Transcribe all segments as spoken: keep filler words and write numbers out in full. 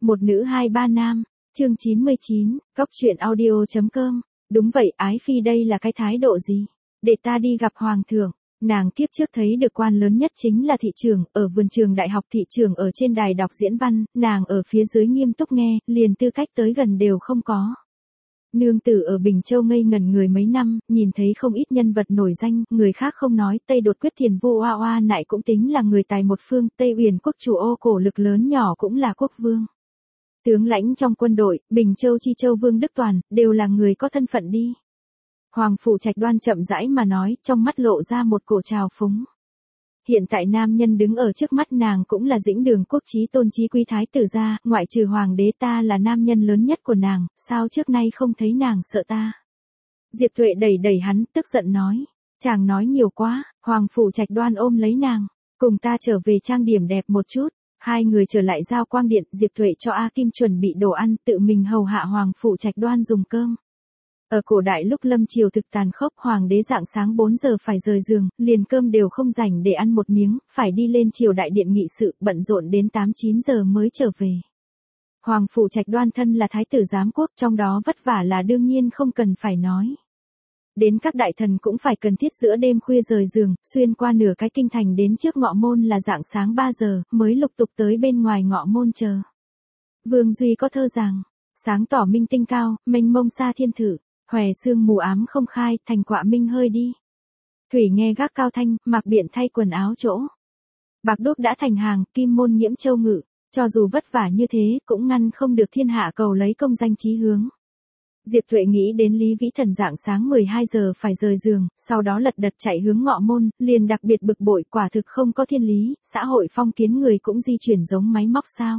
Một nữ hai ba nam, chương chín mươi chín, cóc truyện audio chấm com. Đúng vậy, ái phi đây là cái thái độ gì? Để ta đi gặp hoàng thượng. Nàng kiếp trước thấy được quan lớn nhất chính là thị trưởng, ở vườn trường đại học thị trưởng ở trên đài đọc diễn văn, nàng ở phía dưới nghiêm túc nghe, liền tư cách tới gần đều không có. Nương tử ở Bình Châu ngây ngẩn người mấy năm, nhìn thấy không ít nhân vật nổi danh, người khác không nói, Tây đột quyết thiền vô oa oa nại cũng tính là người tài một phương, Tây Uyển quốc chủ ô cổ lực lớn nhỏ cũng là quốc vương. Tướng lãnh trong quân đội, Bình Châu Chi Châu Vương Đức Toàn, đều là người có thân phận đi. Hoàng Phủ Trạch Đoan chậm rãi mà nói, trong mắt lộ ra một cổ trào phúng. Hiện tại nam nhân đứng ở trước mắt nàng cũng là Dĩnh Đường quốc chí tôn chí quý thái tử gia, ngoại trừ hoàng đế ta là nam nhân lớn nhất của nàng, sao trước nay không thấy nàng sợ ta. Diệp Tuệ đẩy đẩy hắn, tức giận nói, chàng nói nhiều quá. Hoàng Phủ Trạch Đoan ôm lấy nàng, cùng ta trở về trang điểm đẹp một chút. Hai người trở lại giao quang điện, Diệp Tuệ cho A Kim chuẩn bị đồ ăn, tự mình hầu hạ Hoàng Phủ Trạch Đoan dùng cơm. Ở cổ đại lúc lâm triều thực tàn khốc, hoàng đế rạng sáng bốn giờ phải rời giường, liền cơm đều không rảnh để ăn một miếng, phải đi lên triều đại điện nghị sự, bận rộn đến tám chín giờ mới trở về. Hoàng Phủ Trạch Đoan thân là thái tử giám quốc, trong đó vất vả là đương nhiên không cần phải nói. Đến các đại thần cũng phải cần thiết giữa đêm khuya rời giường, xuyên qua nửa cái kinh thành đến trước ngọ môn là rạng sáng ba giờ, mới lục tục tới bên ngoài ngọ môn chờ. Vương Duy có thơ rằng, sáng tỏ minh tinh cao, mênh mông xa thiên thử. Hòe sương mù ám không khai, thành quạ minh hơi đi. Thủy nghe gác cao thanh, mặc biện thay quần áo chỗ. Bạc đúc đã thành hàng, kim môn nhiễm châu ngự. Cho dù vất vả như thế, cũng ngăn không được thiên hạ cầu lấy công danh chí hướng. Diệp Tuệ nghĩ đến Lý Vĩ Thần dạng sáng mười hai giờ phải rời giường, sau đó lật đật chạy hướng ngọ môn, liền đặc biệt bực bội, quả thực không có thiên lý, xã hội phong kiến người cũng di chuyển giống máy móc sao.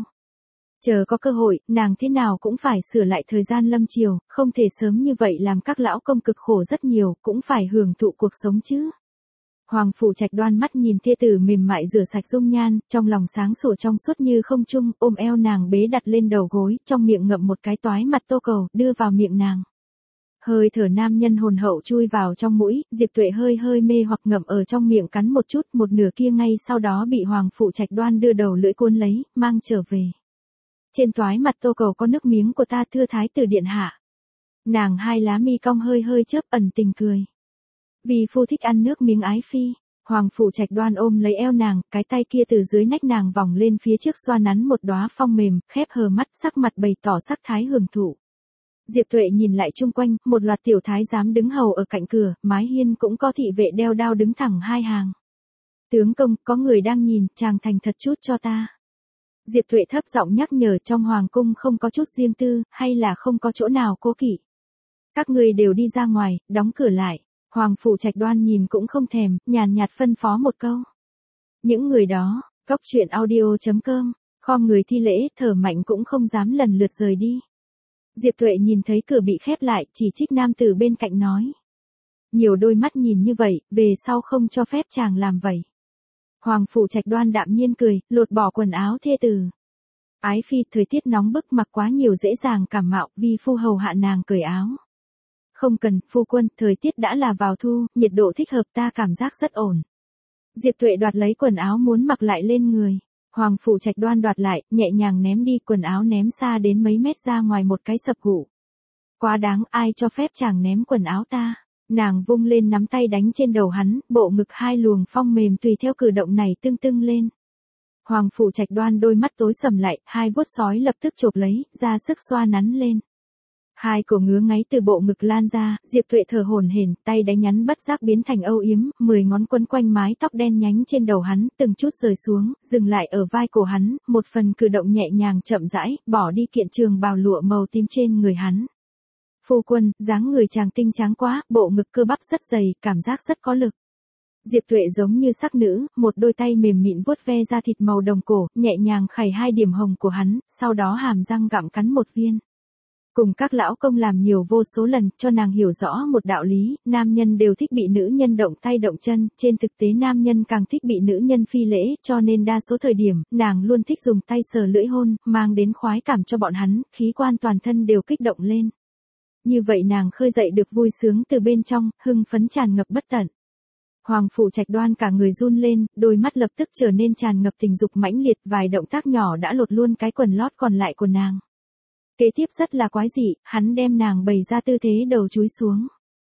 Chờ có cơ hội, nàng thế nào cũng phải sửa lại thời gian lâm triều, không thể sớm như vậy làm các lão công cực khổ rất nhiều, cũng phải hưởng thụ cuộc sống chứ. Hoàng Phủ Trạch Đoan mắt nhìn thê tử mềm mại rửa sạch dung nhan, trong lòng sáng sủa trong suốt như không trung, ôm eo nàng bế đặt lên đầu gối, trong miệng ngậm một cái toái mặt tô cầu, đưa vào miệng nàng. Hơi thở nam nhân hồn hậu chui vào trong mũi, Diệp Tuệ hơi hơi mê hoặc ngậm ở trong miệng cắn một chút, một nửa kia ngay sau đó bị Hoàng Phủ Trạch Đoan đưa đầu lưỡi cuốn lấy, mang trở về. Trên toái mặt tô cầu có nước miếng của ta thưa thái tử điện hạ. Nàng hai lá mi cong hơi hơi chớp ẩn tình cười. Vì phu thích ăn nước miếng ái phi. Hoàng Phủ Trạch Đoan ôm lấy eo nàng, cái tay kia từ dưới nách nàng vòng lên phía trước xoa nắn một đóa phong mềm, khép hờ mắt sắc mặt bày tỏ sắc thái hưởng thụ. Diệp Tuệ nhìn lại chung quanh, một loạt tiểu thái giám đứng hầu ở cạnh cửa, mái hiên cũng có thị vệ đeo đao đứng thẳng hai hàng. Tướng công, có người đang nhìn, chàng thành thật chút cho ta. Diệp Tuệ thấp giọng nhắc nhở, trong hoàng cung không có chút riêng tư, hay là không có chỗ nào cố kỵ. Các người đều đi ra ngoài, đóng cửa lại. Hoàng Phủ Trạch Đoan nhìn cũng không thèm, nhàn nhạt phân phó một câu. Những người đó, cóc truyện audio chấm com, khom người thi lễ, thở mạnh cũng không dám lần lượt rời đi. Diệp Tuệ nhìn thấy cửa bị khép lại, chỉ trích nam tử bên cạnh nói. Nhiều đôi mắt nhìn như vậy, về sau không cho phép chàng làm vậy. Hoàng Phủ Trạch Đoan đạm nhiên cười, lột bỏ quần áo thê tử. Ái phi, thời tiết nóng bức mặc quá nhiều dễ dàng cảm mạo, vì phu hầu hạ nàng cởi áo. Không cần, phu quân, thời tiết đã là vào thu, nhiệt độ thích hợp ta cảm giác rất ổn. Diệp Tuệ đoạt lấy quần áo muốn mặc lại lên người. Hoàng Phủ Trạch Đoan đoạt lại, nhẹ nhàng ném đi, quần áo ném xa đến mấy mét ra ngoài một cái sập gụ. Quá đáng, ai cho phép chàng ném quần áo ta. Nàng vung lên nắm tay đánh trên đầu hắn, bộ ngực hai luồng phong mềm tùy theo cử động này tưng tưng lên. Hoàng Phủ Trạch Đoan đôi mắt tối sầm lại, hai vuốt sói lập tức chộp lấy, ra sức xoa nắn lên. Hai cổ ngứa ngáy từ bộ ngực lan ra, Diệp Tuệ thở hổn hển, tay đánh nhắn bất giác biến thành âu yếm, mười ngón quấn quanh mái tóc đen nhánh trên đầu hắn, từng chút rời xuống, dừng lại ở vai cổ hắn, một phần cử động nhẹ nhàng chậm rãi, bỏ đi kiện trường bào lụa màu tím trên người hắn. Phu quân, dáng người chàng tinh tráng quá, bộ ngực cơ bắp rất dày, cảm giác rất có lực. Diệp Tuệ giống như sắc nữ, một đôi tay mềm mịn vuốt ve da thịt màu đồng cổ, nhẹ nhàng khảy hai điểm hồng của hắn, sau đó hàm răng gặm cắn một viên. Cùng các lão công làm nhiều vô số lần, cho nàng hiểu rõ một đạo lý, nam nhân đều thích bị nữ nhân động tay động chân, trên thực tế nam nhân càng thích bị nữ nhân phi lễ, cho nên đa số thời điểm, nàng luôn thích dùng tay sờ lưỡi hôn, mang đến khoái cảm cho bọn hắn, khí quan toàn thân đều kích động lên. Như vậy nàng khơi dậy được vui sướng từ bên trong, hưng phấn tràn ngập bất tận. Hoàng Phủ Trạch Đoan cả người run lên, đôi mắt lập tức trở nên tràn ngập tình dục mãnh liệt, vài động tác nhỏ đã lột luôn cái quần lót còn lại của nàng. Kế tiếp rất là quái dị, hắn đem nàng bày ra tư thế đầu chúi xuống.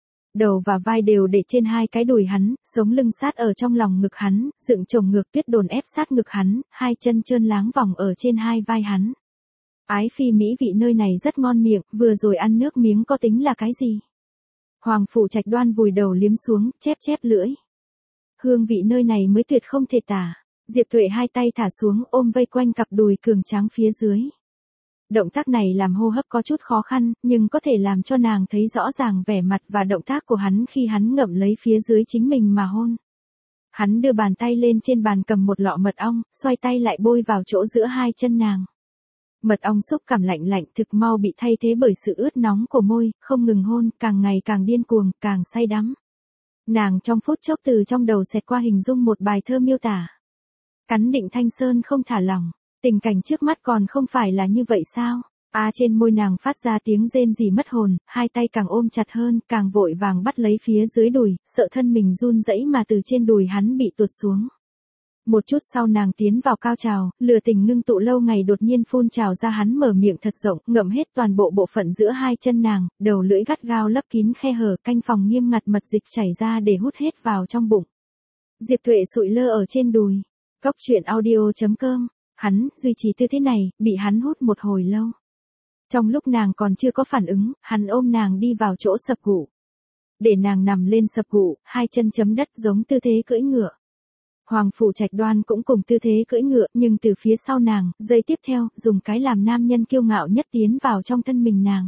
Đầu và vai đều để trên hai cái đùi hắn, sống lưng sát ở trong lòng ngực hắn, dựng chồng ngược tuyết đồn ép sát ngực hắn, hai chân trơn láng vòng ở trên hai vai hắn. Ái phi mỹ vị nơi này rất ngon miệng, vừa rồi ăn nước miếng có tính là cái gì? Hoàng Phủ Trạch Đoan vùi đầu liếm xuống, chép chép lưỡi. Hương vị nơi này mới tuyệt không thể tả. Diệp Tuệ hai tay thả xuống ôm vây quanh cặp đùi cường tráng phía dưới. Động tác này làm hô hấp có chút khó khăn, nhưng có thể làm cho nàng thấy rõ ràng vẻ mặt và động tác của hắn khi hắn ngậm lấy phía dưới chính mình mà hôn. Hắn đưa bàn tay lên trên bàn cầm một lọ mật ong, xoay tay lại bôi vào chỗ giữa hai chân nàng. Mật ong xúc cảm lạnh lạnh thực mau bị thay thế bởi sự ướt nóng của môi, không ngừng hôn, càng ngày càng điên cuồng, càng say đắm. Nàng trong phút chốc từ trong đầu xẹt qua hình dung một bài thơ miêu tả. Cắn định thanh sơn không thả lỏng, tình cảnh trước mắt còn không phải là như vậy sao? A à, trên môi nàng phát ra tiếng rên rỉ mất hồn, hai tay càng ôm chặt hơn, càng vội vàng bắt lấy phía dưới đùi, sợ thân mình run rẩy mà từ trên đùi hắn bị tuột xuống. Một chút sau nàng tiến vào cao trào, lửa tình ngưng tụ lâu ngày đột nhiên phun trào ra, hắn mở miệng thật rộng, ngậm hết toàn bộ bộ phận giữa hai chân nàng, đầu lưỡi gắt gao lấp kín khe hở, canh phòng nghiêm ngặt, mật dịch chảy ra để hút hết vào trong bụng. Diệp Tuệ sụi lơ ở trên đùi. Cốc truyện audio chấm com. Hắn duy trì tư thế này, bị hắn hút một hồi lâu. Trong lúc nàng còn chưa có phản ứng, hắn ôm nàng đi vào chỗ sập gụ. Để nàng nằm lên sập gụ, hai chân chấm đất giống tư thế cưỡi ngựa. Hoàng Phủ Trạch Đoan cũng cùng tư thế cưỡi ngựa, nhưng từ phía sau nàng, giây tiếp theo, dùng cái làm nam nhân kiêu ngạo nhất tiến vào trong thân mình nàng.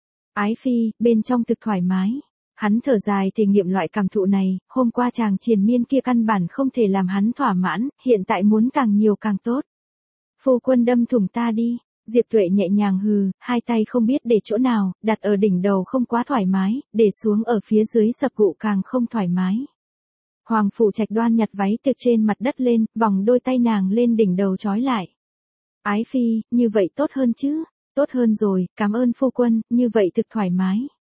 Ái phi, bên trong thực thoải mái. Hắn thở dài thể nghiệm loại cảm thụ này, hôm qua chàng triền miên kia căn bản không thể làm hắn thỏa mãn, hiện tại muốn càng nhiều càng tốt. Phu quân đâm thủng ta đi. Diệp Tuệ nhẹ nhàng hừ, hai tay không biết để chỗ nào, đặt ở đỉnh đầu không quá thoải mái, để xuống ở phía dưới sập gụ càng không thoải mái. Hoàng Phủ Trạch Đoan nhặt váy từ trên mặt đất lên, vòng đôi tay nàng lên đỉnh đầu trói lại. Ái phi, như vậy tốt hơn chứ? Tốt hơn rồi, cảm ơn phu quân, như vậy thực thoải mái.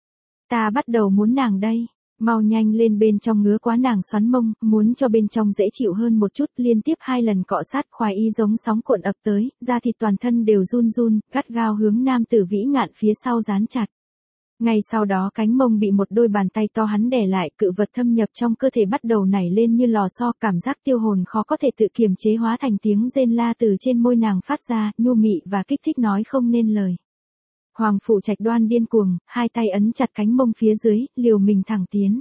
Ta bắt đầu muốn nàng đây. Mau nhanh lên, bên trong ngứa quá, nàng xoắn mông, muốn cho bên trong dễ chịu hơn một chút, liên tiếp hai lần cọ sát, khoái ý giống sóng cuộn ập tới, da thịt toàn thân đều run run, gắt gao hướng nam tử vĩ ngạn phía sau dán chặt. Ngay sau đó cánh mông bị một đôi bàn tay to hắn đè lại, cự vật thâm nhập trong cơ thể bắt đầu nảy lên như lò xo, cảm giác tiêu hồn khó có thể tự kiềm chế hóa thành tiếng rên la từ trên môi nàng phát ra, nhu mị và kích thích nói không nên lời. Hoàng Phủ Trạch Đoan điên cuồng, hai tay ấn chặt cánh mông phía dưới, liều mình thẳng tiến.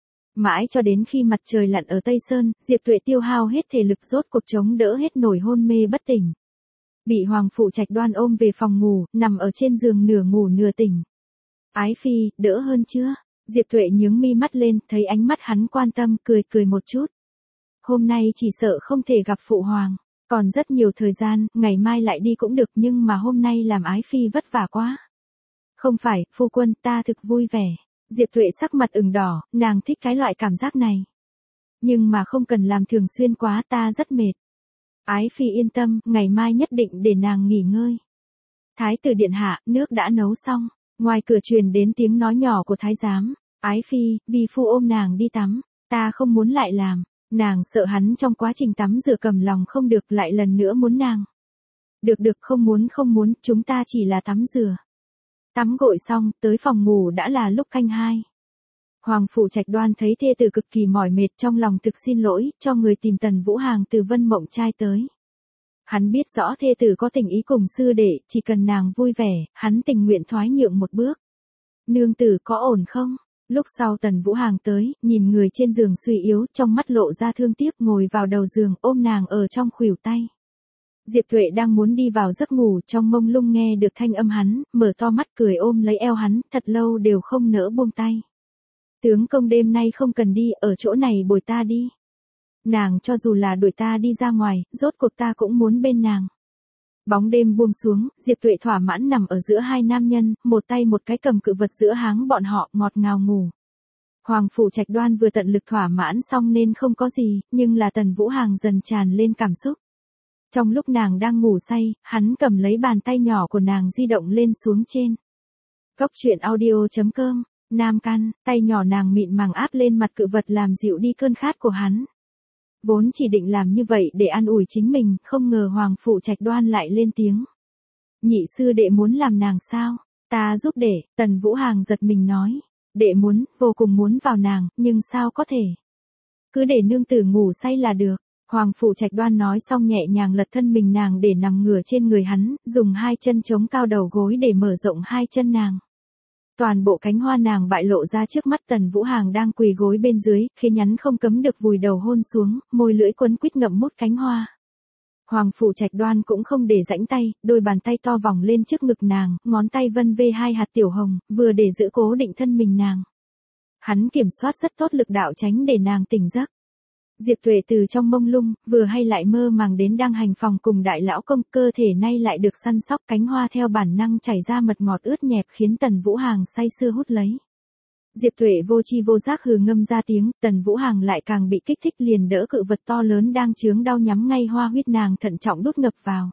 Mãi cho đến khi mặt trời lặn ở Tây Sơn, Diệp Tuệ tiêu hao hết thể lực rốt cuộc chống đỡ hết nổi hôn mê bất tỉnh. Bị Hoàng Phủ Trạch Đoan ôm về phòng ngủ, nằm ở trên giường nửa ngủ nửa tỉnh. Ái phi, đỡ hơn chưa? Diệp Tuệ nhướng mi mắt lên, thấy ánh mắt hắn quan tâm, cười cười một chút. Hôm nay chỉ sợ không thể gặp phụ hoàng. Còn rất nhiều thời gian, ngày mai lại đi cũng được, nhưng mà hôm nay làm ái phi vất vả quá. Không phải, phu quân, ta thực vui vẻ. Diệp Tuệ sắc mặt ửng đỏ, nàng thích cái loại cảm giác này. Nhưng mà không cần làm thường xuyên quá, ta rất mệt. Ái phi yên tâm, ngày mai nhất định để nàng nghỉ ngơi. Thái tử điện hạ, nước đã nấu xong. Ngoài cửa truyền đến tiếng nói nhỏ của thái giám. Ái phi, vì phu ôm nàng đi tắm. Ta không muốn lại làm. Nàng sợ hắn trong quá trình tắm rửa cầm lòng không được, lại lần nữa muốn nàng. Được được, không muốn không muốn, chúng ta chỉ là tắm rửa. Tắm gội xong, tới phòng ngủ đã là lúc canh hai. Hoàng Phủ Trạch Đoan thấy thê tử cực kỳ mỏi mệt, trong lòng thực xin lỗi, cho người tìm Tần Vũ Hàng từ Vân Mộng Trai tới. Hắn biết rõ thê tử có tình ý cùng sư đệ, chỉ cần nàng vui vẻ, hắn tình nguyện thoái nhượng một bước. Nương tử có ổn không? Lúc sau Tần Vũ Hàng tới, nhìn người trên giường suy yếu, trong mắt lộ ra thương tiếc, ngồi vào đầu giường, ôm nàng ở trong khuỷu tay. Diệp Tuệ đang muốn đi vào giấc ngủ, trong mông lung nghe được thanh âm hắn, mở to mắt cười ôm lấy eo hắn, thật lâu đều không nỡ buông tay. Tướng công đêm nay không cần đi, ở chỗ này bồi ta đi. Nàng cho dù là đuổi ta đi ra ngoài, rốt cuộc ta cũng muốn bên nàng. Bóng đêm buông xuống, Diệp Tuệ thỏa mãn nằm ở giữa hai nam nhân, một tay một cái cầm cự vật giữa háng bọn họ, ngọt ngào ngủ. Hoàng Phủ Trạch Đoan vừa tận lực thỏa mãn xong nên không có gì, nhưng là Tần Vũ Hàng dần tràn lên cảm xúc. Trong lúc nàng đang ngủ say, hắn cầm lấy bàn tay nhỏ của nàng di động lên xuống trên. Cốc truyện audio chấm com Nam Căn, tay nhỏ nàng mịn màng áp lên mặt cự vật làm dịu đi cơn khát của hắn. Vốn chỉ định làm như vậy để an ủi chính mình, không ngờ Hoàng Phụ Trạch Đoan lại lên tiếng. Nhị sư đệ muốn làm nàng sao? Ta giúp đệ, Tần Vũ Hàng giật mình nói. Đệ muốn, vô cùng muốn vào nàng, nhưng sao có thể? Cứ để nương tử ngủ say là được. Hoàng Phụ Trạch Đoan nói xong nhẹ nhàng lật thân mình nàng để nằm ngửa trên người hắn, dùng hai chân chống cao đầu gối để mở rộng hai chân nàng. Toàn bộ cánh hoa nàng bại lộ ra trước mắt Tần Vũ Hàng đang quỳ gối bên dưới, khiến hắn không cấm được vùi đầu hôn xuống, môi lưỡi quấn quýt ngậm mút cánh hoa. Hoàng Phụ Trạch Đoan cũng không để rãnh tay, đôi bàn tay to vòng lên trước ngực nàng, ngón tay vân vê hai hạt tiểu hồng, vừa để giữ cố định thân mình nàng. Hắn kiểm soát rất tốt lực đạo tránh để nàng tỉnh giấc. Diệp Tuệ từ trong mông lung, vừa hay lại mơ màng đến đang hành phòng cùng đại lão công, cơ thể nay lại được săn sóc, cánh hoa theo bản năng chảy ra mật ngọt ướt nhẹp khiến Tần Vũ Hàng say sưa hút lấy. Diệp Tuệ vô chi vô giác hừ ngâm ra tiếng, Tần Vũ Hàng lại càng bị kích thích liền đỡ cự vật to lớn đang chướng đau nhắm ngay hoa huyết nàng thận trọng đút ngập vào.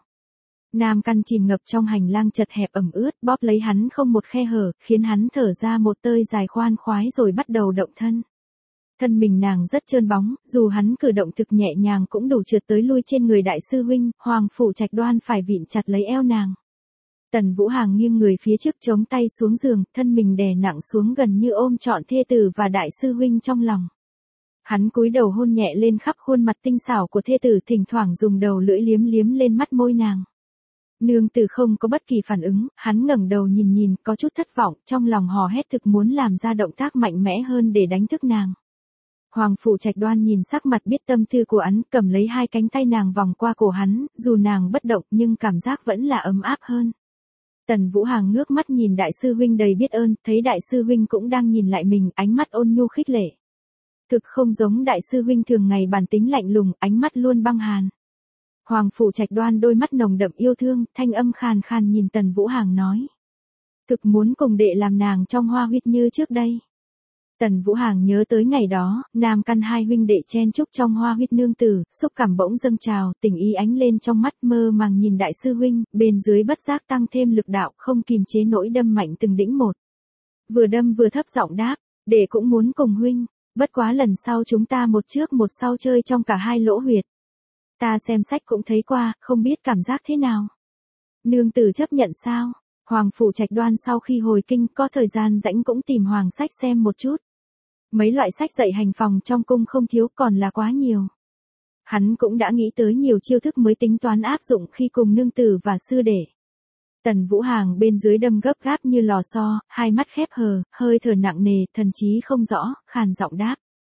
Nam Căn chìm ngập trong hành lang chật hẹp ẩm ướt, bóp lấy hắn không một khe hở, khiến hắn thở ra một tơi dài khoan khoái rồi bắt đầu động thân. Thân mình nàng rất trơn bóng, dù hắn cử động thực nhẹ nhàng cũng đủ trượt tới lui trên người đại sư huynh, Hoàng Phụ Trạch Đoan phải vịn chặt lấy eo nàng. Tần Vũ Hàng nghiêng người phía trước chống tay xuống giường, thân mình đè nặng xuống gần như ôm trọn thê tử và đại sư huynh trong lòng. Hắn cúi đầu hôn nhẹ lên khắp khuôn mặt tinh xảo của thê tử, thỉnh thoảng dùng đầu lưỡi liếm liếm lên mắt môi nàng. Nương tử không có bất kỳ phản ứng, hắn ngẩng đầu nhìn nhìn, có chút thất vọng, trong lòng hò hét thực muốn làm ra động tác mạnh mẽ hơn để đánh thức nàng. Hoàng Phụ Trạch Đoan nhìn sắc mặt biết tâm tư của hắn, cầm lấy hai cánh tay nàng vòng qua cổ hắn, dù nàng bất động nhưng cảm giác vẫn là ấm áp hơn. Tần Vũ Hàng ngước mắt nhìn đại sư huynh đầy biết ơn, thấy đại sư huynh cũng đang nhìn lại mình, ánh mắt ôn nhu khích lệ. Thực không giống đại sư huynh thường ngày bản tính lạnh lùng, ánh mắt luôn băng hàn. Hoàng Phụ Trạch Đoan đôi mắt nồng đậm yêu thương, thanh âm khàn khàn nhìn Tần Vũ Hàng nói. Thực muốn cùng đệ làm nàng trong hoa huyết như trước đây. Tần Vũ Hàng nhớ tới ngày đó, Nam Căn hai huynh đệ chen chúc trong hoa huyết nương tử, xúc cảm bỗng dâng trào, tình ý ánh lên trong mắt, mơ màng nhìn đại sư huynh, bên dưới bất giác tăng thêm lực đạo, không kìm chế nỗi đâm mạnh từng đĩnh một. Vừa đâm vừa thấp giọng đáp, đệ cũng muốn cùng huynh, bất quá lần sau chúng ta một trước một sau chơi trong cả hai lỗ huyệt. Ta xem sách cũng thấy qua, không biết cảm giác thế nào. Nương tử chấp nhận sao? Hoàng Phụ Trạch Đoan sau khi hồi kinh có thời gian rảnh cũng tìm hoàng sách xem một chút. Mấy loại sách dạy hành phòng trong cung không thiếu, còn là quá nhiều. Hắn cũng đã nghĩ tới nhiều chiêu thức mới tính toán áp dụng khi cùng nương tử và sư đệ. Tần Vũ Hàng bên dưới đâm gấp gáp như lò xo, hai mắt khép hờ, hơi thở nặng nề, thần trí không rõ, khàn giọng đáp.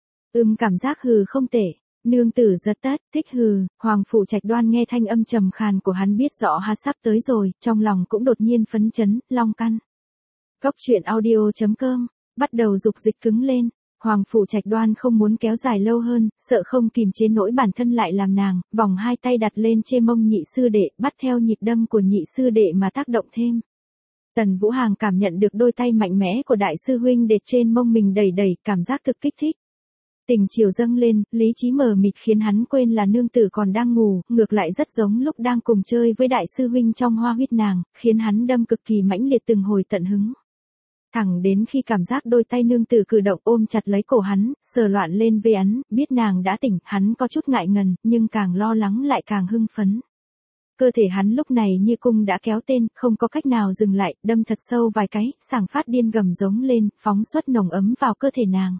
Ừm cảm giác hừ không tệ. Nương tử rất tất, thích hừ, Hoàng Phụ Trạch Đoan nghe thanh âm trầm khàn của hắn biết rõ hắn sắp tới rồi, trong lòng cũng đột nhiên phấn chấn, long căn. Góc truyện audio chấm com, bắt đầu dục dịch cứng lên. Hoàng Phụ Trạch Đoan không muốn kéo dài lâu hơn, sợ không kìm chế nỗi bản thân lại làm nàng, vòng hai tay đặt lên trên mông nhị sư đệ, bắt theo nhịp đâm của nhị sư đệ mà tác động thêm. Tần Vũ Hàng cảm nhận được đôi tay mạnh mẽ của đại sư huynh để trên mông mình đẩy đẩy, cảm giác thực kích thích. Tình chiều dâng lên, lý trí mờ mịt khiến hắn quên là nương tử còn đang ngủ, ngược lại rất giống lúc đang cùng chơi với đại sư huynh trong hoa huyết nàng, khiến hắn đâm cực kỳ mãnh liệt từng hồi tận hứng. Thẳng đến khi cảm giác đôi tay nương tử cử động ôm chặt lấy cổ hắn, sờ loạn lên về hắn, biết nàng đã tỉnh, hắn có chút ngại ngần, nhưng càng lo lắng lại càng hưng phấn. Cơ thể hắn lúc này như cung đã kéo tên, không có cách nào dừng lại, đâm thật sâu vài cái, sảng phát điên gầm giống lên, phóng xuất nồng ấm vào cơ thể nàng.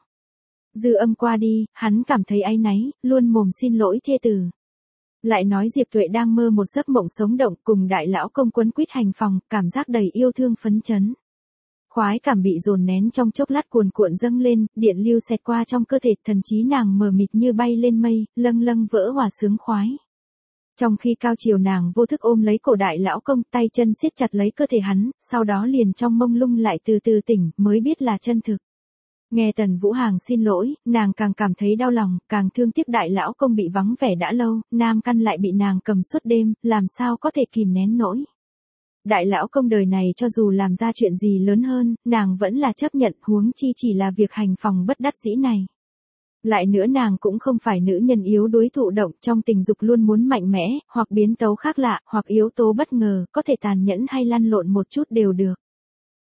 Dư âm qua đi, hắn cảm thấy áy náy, luôn mồm xin lỗi thê tử. Lại nói Diệp Tuệ đang mơ một giấc mộng sống động cùng đại lão công quấn quýt hành phòng, cảm giác đầy yêu thương phấn chấn. Khoái cảm bị dồn nén trong chốc lát cuồn cuộn dâng lên, điện lưu xẹt qua trong cơ thể, thần trí nàng mờ mịt như bay lên mây, lâng lâng vỡ hòa sướng khoái. Trong khi cao chiều nàng vô thức ôm lấy cổ đại lão công, tay chân siết chặt lấy cơ thể hắn, sau đó liền trong mông lung lại từ từ tỉnh, mới biết là chân thực. Nghe Tần Vũ Hàng xin lỗi, nàng càng cảm thấy đau lòng, càng thương tiếc đại lão công bị vắng vẻ đã lâu, Nam Căn lại bị nàng cầm suốt đêm, làm sao có thể kìm nén nổi. Đại lão công đời này cho dù làm ra chuyện gì lớn hơn, nàng vẫn là chấp nhận, huống chi chỉ là việc hành phòng bất đắc dĩ này. Lại nữa nàng cũng không phải nữ nhân yếu đuối thụ động, trong tình dục luôn muốn mạnh mẽ, hoặc biến tấu khác lạ, hoặc yếu tố bất ngờ, có thể tàn nhẫn hay lăn lộn một chút đều được.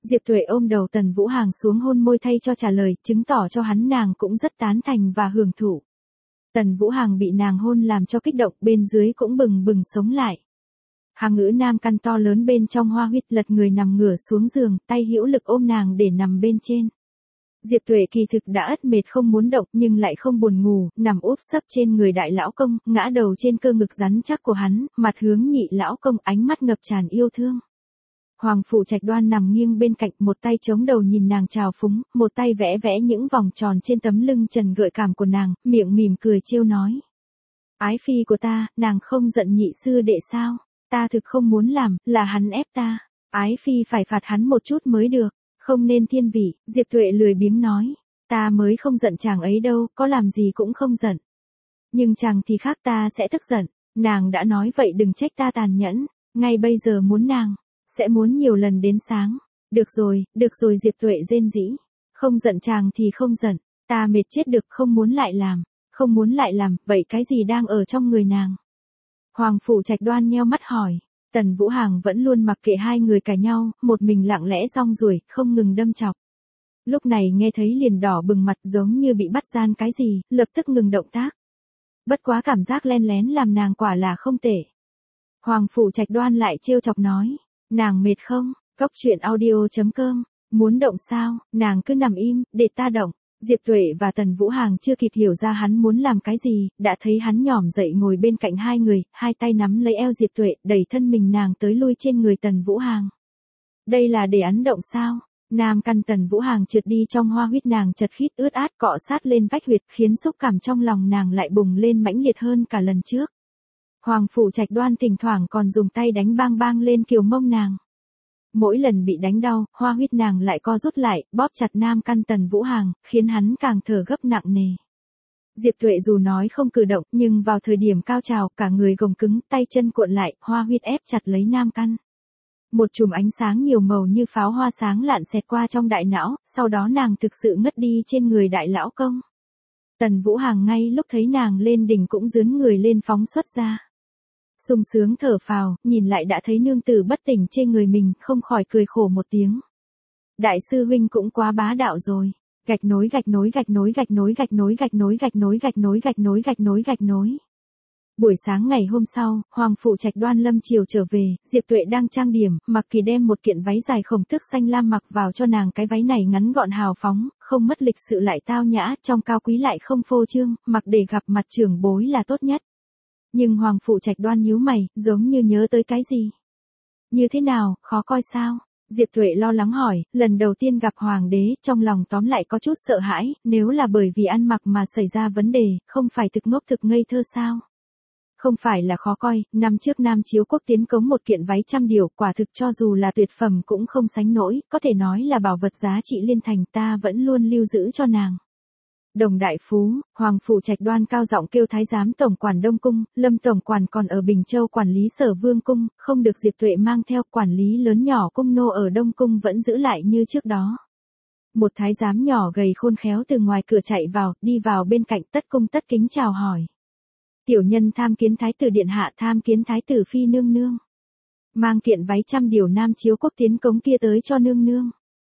Diệp Tuệ ôm đầu Tần Vũ Hàng xuống hôn môi thay cho trả lời, chứng tỏ cho hắn nàng cũng rất tán thành và hưởng thụ. Tần Vũ Hàng bị nàng hôn làm cho kích động, bên dưới cũng bừng bừng sống lại. Hàng ngữ nam căn to lớn bên trong hoa huyết, lật người nằm ngửa xuống giường, tay hữu lực ôm nàng để nằm bên trên. Diệp Tuệ kỳ thực đã ất mệt không muốn động nhưng lại không buồn ngủ, nằm úp sấp trên người đại lão công, ngã đầu trên cơ ngực rắn chắc của hắn, mặt hướng nhị lão công, ánh mắt ngập tràn yêu thương. Hoàng Phủ Trạch Đoan nằm nghiêng bên cạnh, một tay chống đầu nhìn nàng trào phúng, một tay vẽ vẽ những vòng tròn trên tấm lưng trần gợi cảm của nàng, miệng mỉm cười trêu nói. Ái phi của ta, nàng không giận nhị sư đệ sao? Ta thực không muốn làm, là hắn ép ta. Ái phi phải phạt hắn một chút mới được, không nên thiên vị. Diệp Tuệ lười biếng nói. Ta mới không giận chàng ấy đâu, có làm gì cũng không giận. Nhưng chàng thì khác, ta sẽ tức giận. Nàng đã nói vậy đừng trách ta tàn nhẫn. Ngay bây giờ muốn nàng, sẽ muốn nhiều lần đến sáng. Được rồi, được rồi. Diệp Tuệ rên rỉ. Không giận chàng thì không giận. Ta mệt chết được, không muốn lại làm. Không muốn lại làm, vậy cái gì đang ở trong người nàng? Hoàng Phủ Trạch Đoan nheo mắt hỏi. Tần Vũ Hàng vẫn luôn mặc kệ hai người cãi nhau, một mình lặng lẽ rong ruổi, không ngừng đâm chọc. Lúc này nghe thấy liền đỏ bừng mặt giống như bị bắt gian cái gì, lập tức ngừng động tác. Bất quá cảm giác len lén làm nàng quả là không tệ. Hoàng Phủ Trạch Đoan lại trêu chọc nói. Nàng mệt không? Cốc truyện audio chấm com. Muốn động sao? Nàng cứ nằm im, để ta động. Diệp Tuệ và Tần Vũ Hàng chưa kịp hiểu ra hắn muốn làm cái gì, đã thấy hắn nhỏm dậy ngồi bên cạnh hai người, hai tay nắm lấy eo Diệp Tuệ, đẩy thân mình nàng tới lui trên người Tần Vũ Hàng. Đây là để ấn động sao? Nam căn Tần Vũ Hàng trượt đi trong hoa huyết, nàng chật khít ướt át cọ sát lên vách huyệt, khiến xúc cảm trong lòng nàng lại bùng lên mãnh liệt hơn cả lần trước. Hoàng Phủ Trạch Đoan thỉnh thoảng còn dùng tay đánh bang bang lên kiều mông nàng. Mỗi lần bị đánh đau, hoa huyết nàng lại co rút lại, bóp chặt nam căn Tần Vũ Hàng, khiến hắn càng thở gấp nặng nề. Diệp Tuệ dù nói không cử động, nhưng vào thời điểm cao trào, cả người gồng cứng, tay chân cuộn lại, hoa huyết ép chặt lấy nam căn. Một chùm ánh sáng nhiều màu như pháo hoa sáng lạn xẹt qua trong đại não, sau đó nàng thực sự ngất đi trên người đại lão công. Tần Vũ Hàng ngay lúc thấy nàng lên đỉnh cũng dướn người lên phóng xuất ra. Sung sướng thở phào, nhìn lại đã thấy nương tử bất tỉnh trên người mình, không khỏi cười khổ một tiếng. Đại sư huynh cũng quá bá đạo rồi. Gạch nối gạch nối gạch nối gạch nối gạch nối gạch nối gạch nối gạch nối gạch nối gạch nối gạch nối. Buổi sáng ngày hôm sau, Hoàng Phủ Trạch Đoan lâm chiều trở về, Diệp Tuệ đang trang điểm, mặc kỳ đem một kiện váy dài khổng tước xanh lam mặc vào cho nàng. Cái váy này ngắn gọn hào phóng, không mất lịch sự lại tao nhã, trong cao quý lại không phô trương, mặc để gặp mặt trưởng bối là tốt nhất. Nhưng Hoàng Phủ Trạch Đoan nhíu mày, giống như nhớ tới cái gì. Như thế nào, khó coi sao? Diệp Tuệ lo lắng hỏi, lần đầu tiên gặp Hoàng đế, trong lòng tóm lại có chút sợ hãi, nếu là bởi vì ăn mặc mà xảy ra vấn đề, không phải thực ngốc thực ngây thơ sao? Không phải là khó coi, năm trước Nam Chiếu Quốc tiến cống một kiện váy trăm điều, quả thực cho dù là tuyệt phẩm cũng không sánh nổi, có thể nói là bảo vật giá trị liên thành, ta vẫn luôn lưu giữ cho nàng. Đồng đại phú, Hoàng Phủ Trạch Đoan cao giọng kêu thái giám tổng quản Đông Cung, Lâm tổng quản còn ở Bình Châu quản lý Sở Vương Cung, không được Diệp Tuệ mang theo, quản lý lớn nhỏ cung nô ở Đông Cung vẫn giữ lại như trước đó. Một thái giám nhỏ gầy khôn khéo từ ngoài cửa chạy vào, đi vào bên cạnh tất cung tất kính chào hỏi. Tiểu nhân tham kiến thái tử điện hạ, tham kiến thái tử phi nương nương. Mang kiện váy trăm điều Nam Chiếu Quốc tiến cống kia tới cho nương nương.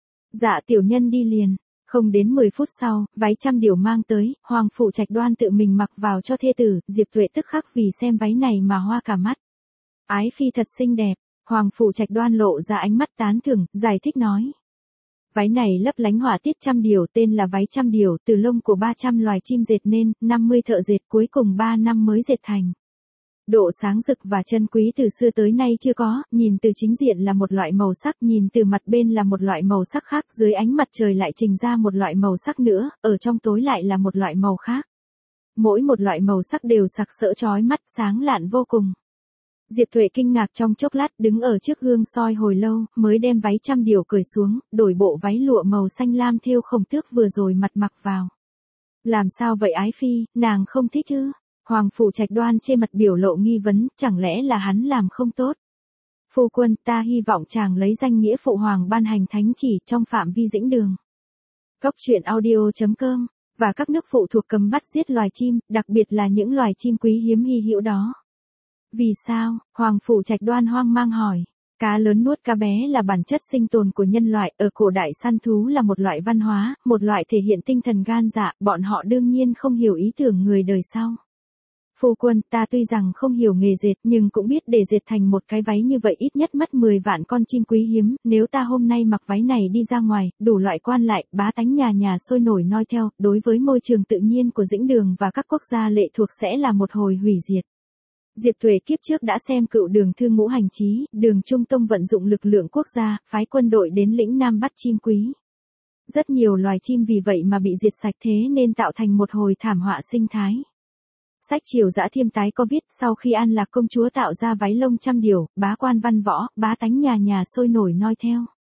Dạ tiểu nhân đi liền. Không đến mười phút sau, váy trăm điều mang tới, Hoàng Phủ Trạch Đoan tự mình mặc vào cho thê tử, Diệp Tuệ tức khắc vì xem váy này mà hoa cả mắt. Ái phi thật xinh đẹp, Hoàng Phủ Trạch Đoan lộ ra ánh mắt tán thưởng, giải thích nói. Váy này lấp lánh họa tiết trăm điều, tên là váy trăm điều, từ lông của ba trăm loài chim dệt nên, năm mươi thợ dệt cuối cùng ba năm mới dệt thành. Độ sáng rực và chân quý từ xưa tới nay chưa có, nhìn từ chính diện là một loại màu sắc, nhìn từ mặt bên là một loại màu sắc khác, dưới ánh mặt trời lại trình ra một loại màu sắc nữa, ở trong tối lại là một loại màu khác. Mỗi một loại màu sắc đều sặc sỡ chói mắt, sáng lạn vô cùng. Diệp Tuệ kinh ngạc trong chốc lát, đứng ở trước gương soi hồi lâu, mới đem váy trăm điều cởi xuống, đổi bộ váy lụa màu xanh lam thêu khổng tước vừa rồi mặt mặc vào. Làm sao vậy ái phi, nàng không thích ư? Hoàng Phủ Trạch Đoan trên mặt biểu lộ nghi vấn, chẳng lẽ là hắn làm không tốt? Phu quân, ta hy vọng chàng lấy danh nghĩa phụ hoàng ban hành thánh chỉ trong phạm vi dĩnh đường. Cốc truyện audio chấm com, và các nước phụ thuộc cấm bắt giết loài chim, đặc biệt là những loài chim quý hiếm hy hữu đó. Vì sao? Hoàng Phủ Trạch Đoan hoang mang hỏi. Cá lớn nuốt cá bé là bản chất sinh tồn của nhân loại, ở cổ đại săn thú là một loại văn hóa, một loại thể hiện tinh thần gan dạ, bọn họ đương nhiên không hiểu ý tưởng người đời sau. Phu quân, ta tuy rằng không hiểu nghề dệt nhưng cũng biết để dệt thành một cái váy như vậy ít nhất mất mười vạn con chim quý hiếm, nếu ta hôm nay mặc váy này đi ra ngoài, đủ loại quan lại, bá tánh nhà nhà sôi nổi noi theo, đối với môi trường tự nhiên của dĩnh đường và các quốc gia lệ thuộc sẽ là một hồi hủy diệt. Diệp Tuệ kiếp trước đã xem Cựu Đường Thư Ngũ Hành Chí, Đường Trung Tông vận dụng lực lượng quốc gia, phái quân đội đến lĩnh Nam bắt chim quý. Rất nhiều loài chim vì vậy mà bị diệt sạch, thế nên tạo thành một hồi thảm họa sinh thái. Sách Triều Dã Thiêm Tái có viết, sau khi An Lạc công chúa tạo ra váy lông trăm điều, bá quan văn võ, bá tánh nhà nhà sôi nổi noi theo.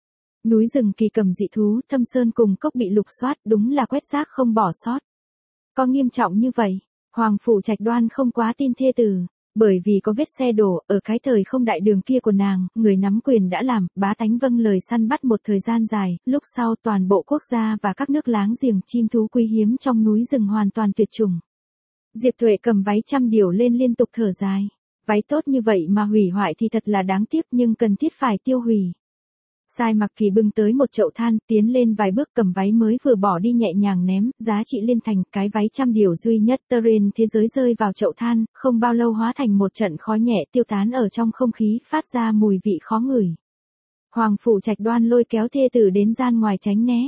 Núi rừng kỳ cầm dị thú, thâm sơn cùng cốc bị lục soát, đúng là quét rác không bỏ sót. Có nghiêm trọng như vậy, Hoàng phủ Trạch Đoan không quá tin thê tử. Bởi vì có vết xe đổ, ở cái thời không đại đường kia của nàng, người nắm quyền đã làm, bá tánh vâng lời săn bắt một thời gian dài, lúc sau toàn bộ quốc gia và các nước láng giềng chim thú quý hiếm trong núi rừng hoàn toàn tuyệt chủng. Diệp Tuệ cầm váy trăm điều lên liên tục thở dài. Váy tốt như vậy mà hủy hoại thì thật là đáng tiếc nhưng cần thiết phải tiêu hủy. Sai Mặc Kỳ bưng tới một chậu than, tiến lên vài bước cầm váy mới vừa bỏ đi nhẹ nhàng ném, giá trị liên thành, cái váy trăm điều duy nhất trên thế giới rơi vào chậu than, không bao lâu hóa thành một trận khói nhẹ tiêu tán ở trong không khí, phát ra mùi vị khó ngửi. Hoàng phủ Trạch Đoan lôi kéo thê tử đến gian ngoài tránh né.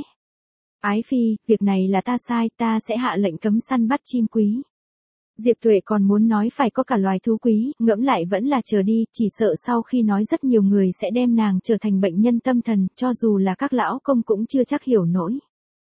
Ái phi, việc này là ta sai, ta sẽ hạ lệnh cấm săn bắt chim quý. Diệp Tuệ còn muốn nói phải có cả loài thú quý, ngẫm lại vẫn là chờ đi, chỉ sợ sau khi nói rất nhiều người sẽ đem nàng trở thành bệnh nhân tâm thần, cho dù là các lão công cũng chưa chắc hiểu nổi.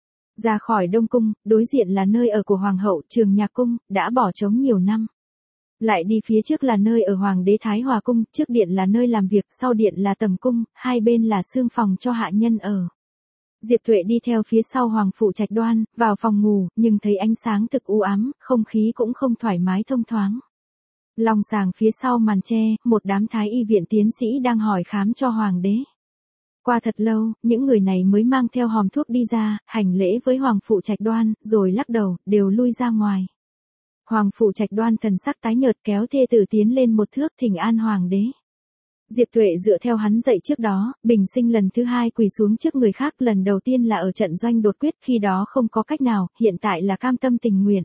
Ra khỏi Đông Cung, đối diện là nơi ở của Hoàng hậu, Trường Nhạc Cung, đã bỏ trống nhiều năm. Lại đi phía trước là nơi ở Hoàng đế Thái Hòa Cung, trước điện là nơi làm việc, sau điện là tầm cung, hai bên là xương phòng cho hạ nhân ở. Diệp Tuệ đi theo phía sau Hoàng phủ Trạch Đoan, vào phòng ngủ, nhưng thấy ánh sáng thực u ám, không khí cũng không thoải mái thông thoáng. Lòng sàng phía sau màn tre, một đám thái y viện tiến sĩ đang hỏi khám cho Hoàng đế. Qua thật lâu, những người này mới mang theo hòm thuốc đi ra, hành lễ với Hoàng phủ Trạch Đoan, rồi lắc đầu, đều lui ra ngoài. Hoàng phủ Trạch Đoan thần sắc tái nhợt kéo thê tử tiến lên một thước thỉnh an Hoàng đế. Diệp Tuệ dựa theo hắn dạy trước đó, bình sinh lần thứ hai quỳ xuống trước người khác, lần đầu tiên là ở trận doanh đột quyết, khi đó không có cách nào, hiện tại là cam tâm tình nguyện.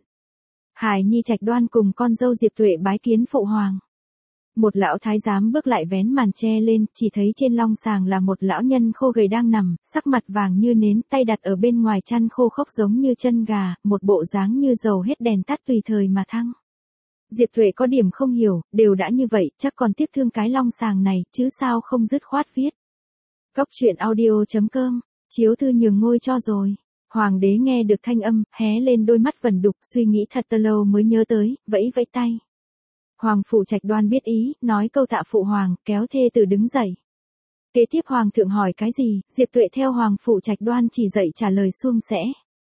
Hải Nhi Trạch Đoan cùng con dâu Diệp Tuệ bái kiến phụ hoàng. Một lão thái giám bước lại vén màn che lên, chỉ thấy trên long sàng là một lão nhân khô gầy đang nằm, sắc mặt vàng như nến, tay đặt ở bên ngoài chăn khô khốc giống như chân gà, một bộ dáng như dầu hết đèn tắt tùy thời mà thăng. Diệp Tuệ có điểm không hiểu, đều đã như vậy, chắc còn tiếc thương cái long sàng này, chứ sao không dứt khoát viết. Cốc truyện audio chấm com, chiếu thư nhường ngôi cho rồi. Hoàng đế nghe được thanh âm, hé lên đôi mắt vẩn đục, suy nghĩ thật lâu mới nhớ tới, vẫy vẫy tay. Hoàng phủ Trạch Đoan biết ý, nói câu tạ phụ hoàng, kéo thê tử đứng dậy. Kế tiếp hoàng thượng hỏi cái gì, Diệp Tuệ theo Hoàng phủ Trạch Đoan chỉ dậy trả lời suông sẻ.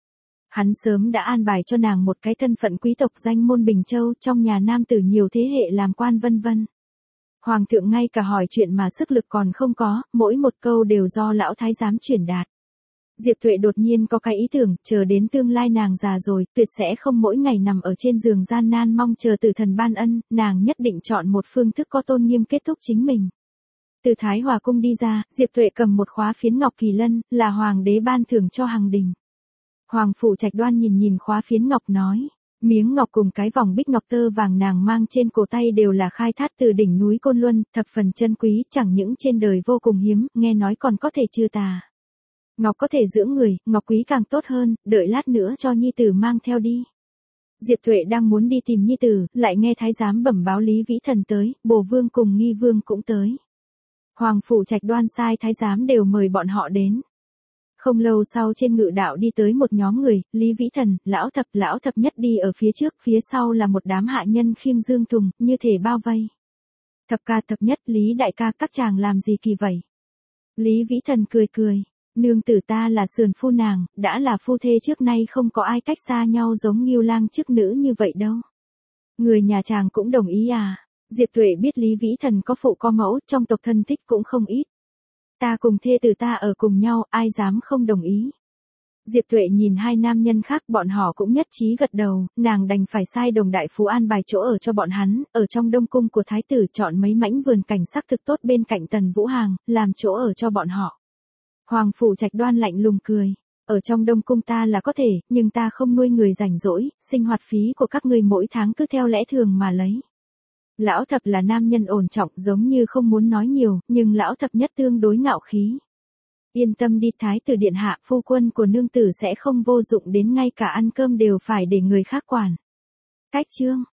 Hắn sớm đã an bài cho nàng một cái thân phận quý tộc danh môn Bình Châu, trong nhà nam tử nhiều thế hệ làm quan vân vân. Hoàng thượng ngay cả hỏi chuyện mà sức lực còn không có, mỗi một câu đều do lão thái giám truyền đạt. Diệp Tuệ đột nhiên có cái ý tưởng, chờ đến tương lai nàng già rồi, tuyệt sẽ không mỗi ngày nằm ở trên giường gian nan mong chờ tử thần ban ân, nàng nhất định chọn một phương thức có tôn nghiêm kết thúc chính mình. Từ Thái Hòa Cung đi ra, Diệp Tuệ cầm một khóa phiến ngọc kỳ lân, là hoàng đế ban thưởng cho Hằng Đình. Hoàng phủ Trạch Đoan nhìn nhìn khóa phiến ngọc nói, miếng ngọc cùng cái vòng bích ngọc tơ vàng nàng mang trên cổ tay đều là khai thác từ đỉnh núi Côn Luân, thập phần chân quý, chẳng những trên đời vô cùng hiếm, nghe nói còn có thể trừ tà. Ngọc có thể dưỡng người, ngọc quý càng tốt hơn, đợi lát nữa cho nhi tử mang theo đi. Diệp Tuệ đang muốn đi tìm nhi tử, lại nghe thái giám bẩm báo Lý Vĩ Thần tới, Bồ Vương cùng Nghi Vương cũng tới. Hoàng phủ Trạch Đoan sai thái giám đều mời bọn họ đến. Không lâu sau trên ngự đạo đi tới một nhóm người, Lý Vĩ Thần, lão thập, lão thập nhất đi ở phía trước, phía sau là một đám hạ nhân khiêng dương thùng, như thể bao vây. Thập ca thập nhất, Lý đại ca, các chàng làm gì kỳ vậy? Lý Vĩ Thần cười cười, nương tử ta là sườn phu nàng, đã là phu thê trước nay không có ai cách xa nhau giống Ngưu Lang chức nữ như vậy đâu. Người nhà chàng cũng đồng ý à? Diệp Tuệ biết Lý Vĩ Thần có phụ có mẫu, trong tộc thân thích cũng không ít. Ta cùng thê tử ta ở cùng nhau, ai dám không đồng ý. Diệp Tuệ nhìn hai nam nhân khác, bọn họ cũng nhất trí gật đầu, nàng đành phải sai Đồng đại phú an bài chỗ ở cho bọn hắn, ở trong đông cung của thái tử chọn mấy mảnh vườn cảnh sắc thực tốt bên cạnh Tần Vũ Hàng, làm chỗ ở cho bọn họ. Hoàng Phủ Trạch Đoan lạnh lùng cười, ở trong đông cung ta là có thể, nhưng ta không nuôi người rảnh rỗi, sinh hoạt phí của các ngươi mỗi tháng cứ theo lẽ thường mà lấy. Lão thập là nam nhân ổn trọng, giống như không muốn nói nhiều, nhưng lão thập nhất tương đối ngạo khí. Yên tâm đi thái tử điện hạ, phu quân của nương tử sẽ không vô dụng đến ngay cả ăn cơm đều phải để người khác quản. Cách chương